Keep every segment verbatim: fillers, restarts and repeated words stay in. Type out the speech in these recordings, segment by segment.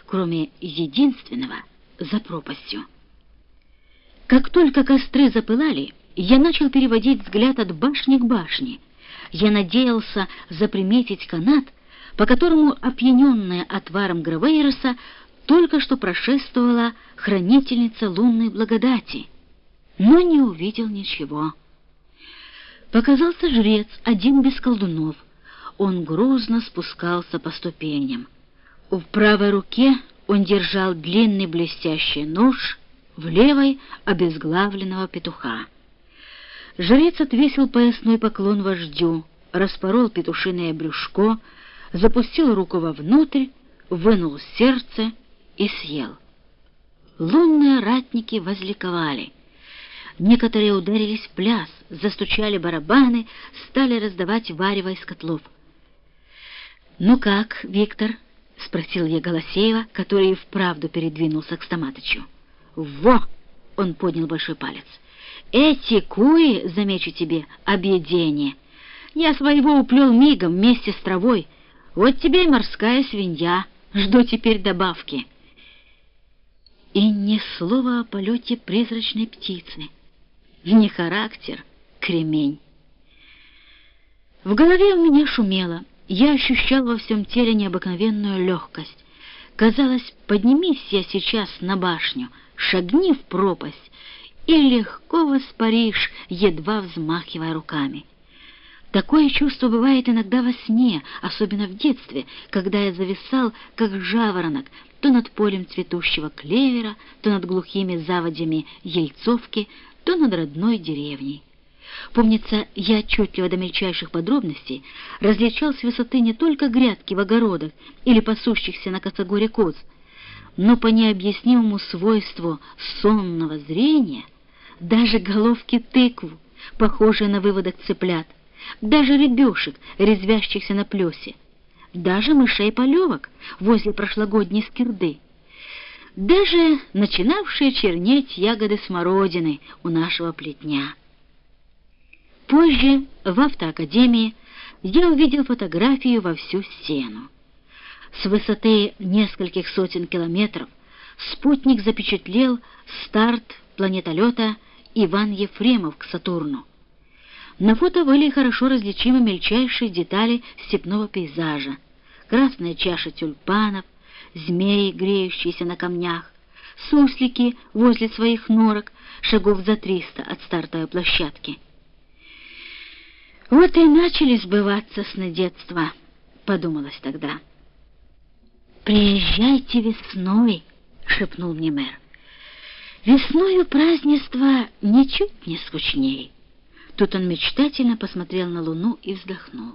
кроме единственного за пропастью. Как только костры запылали, я начал переводить взгляд от башни к башне. Я надеялся заприметить канат, по которому опьяненная отваром Гравейроса только что прошествовала хранительница лунной благодати, но не увидел ничего. Показался жрец, один без колдунов. Он грузно спускался по ступеням. В правой руке он держал длинный блестящий нож, в левой — обезглавленного петуха. Жрец отвесил поясной поклон вождю, распорол петушиное брюшко, запустил руку вовнутрь, вынул сердце и съел. Лунные ратники возликовали. Некоторые ударились в пляс, застучали барабаны, стали раздавать варево из котлов. «Ну как, Виктор?» — спросил я Голосеева, который и вправду передвинулся к Стаматычу. «Во!» — он поднял большой палец. «Эти куи, замечу тебе, объедение. Я своего уплел мигом вместе с травой. Вот тебе и морская свинья. Жду теперь добавки». И ни слова о полете призрачной птицы. Не характер, кремень. В голове у меня шумело. Я ощущал во всем теле необыкновенную легкость. Казалось, поднимись я сейчас на башню, шагни в пропасть, и легко воспаришь, едва взмахивая руками. Такое чувство бывает иногда во сне, особенно в детстве, когда я зависал, как жаворонок, то над полем цветущего клевера, то над глухими заводями ельцовки, то над родной деревней. Помнится, я отчетливо до мельчайших подробностей различал с высоты не только грядки в огородах или пасущихся на косогоре коз, но по необъяснимому свойству сонного зрения даже головки тыкв, похожие на выводок цыплят, даже рыбешек, резвящихся на плесе, даже мышей-полевок возле прошлогодней скирды, даже начинавшие чернеть ягоды смородины у нашего плетня. Позже, в автоакадемии, я увидел фотографию во всю стену. С высоты нескольких сотен километров спутник запечатлел старт планетолета Иван Ефремов к Сатурну. На фото были хорошо различимы мельчайшие детали степного пейзажа: красная чаша тюльпанов, змеи, греющиеся на камнях, суслики возле своих норок, шагов за триста от стартовой площадки. Вот и начали сбываться сны детства, подумалось тогда. «Приезжайте весной», — шепнул мне мэр. «Весною празднество ничуть не скучней». Тут он мечтательно посмотрел на луну и вздохнул.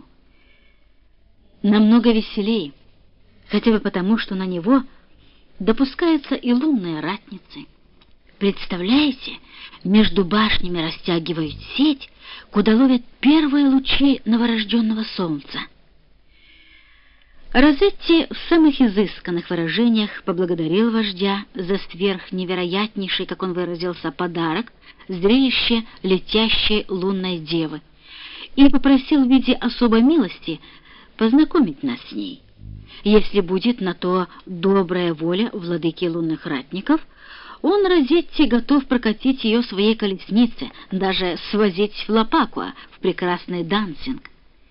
«Намного веселей, хотя бы потому, что на него допускаются и лунные ратницы. Представляете, между башнями растягивают сеть, куда ловят первые лучи новорожденного солнца». Розетти в самых изысканных выражениях поблагодарил вождя за сверхневероятнейший, как он выразился, подарок, зрелище летящей лунной девы, и попросил в виде особой милости познакомить нас с ней. Если будет на то добрая воля владыки лунных ратников, он, Розетти, готов прокатить ее своей колеснице, даже свозить в Лапакуа, в прекрасный Дансинг.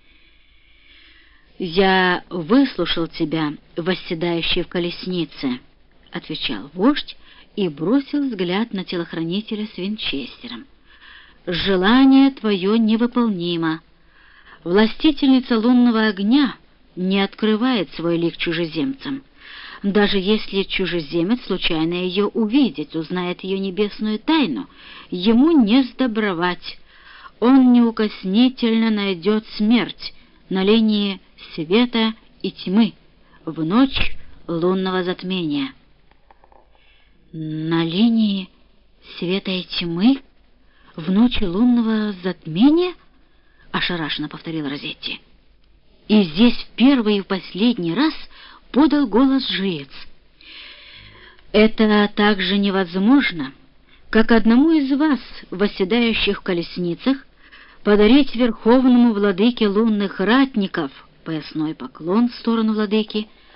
«Я выслушал тебя, восседающий в колеснице», — отвечал вождь и бросил взгляд на телохранителя с винчестером. «Желание твое невыполнимо. Властительница лунного огня не открывает свой лик чужеземцам. Даже если чужеземец случайно ее увидит, узнает ее небесную тайну, ему не сдобровать. Он неукоснительно найдет смерть на линии света и тьмы в ночь лунного затмения». «На линии света и тьмы в ночь лунного затмения?» — ошарашенно повторил Розетти. И здесь в первый и в последний раз подал голос жрец. «Это так же невозможно, как одному из вас, восседающих в колесницах, подарить верховному владыке лунных ратников», — поясной поклон в сторону владыки, —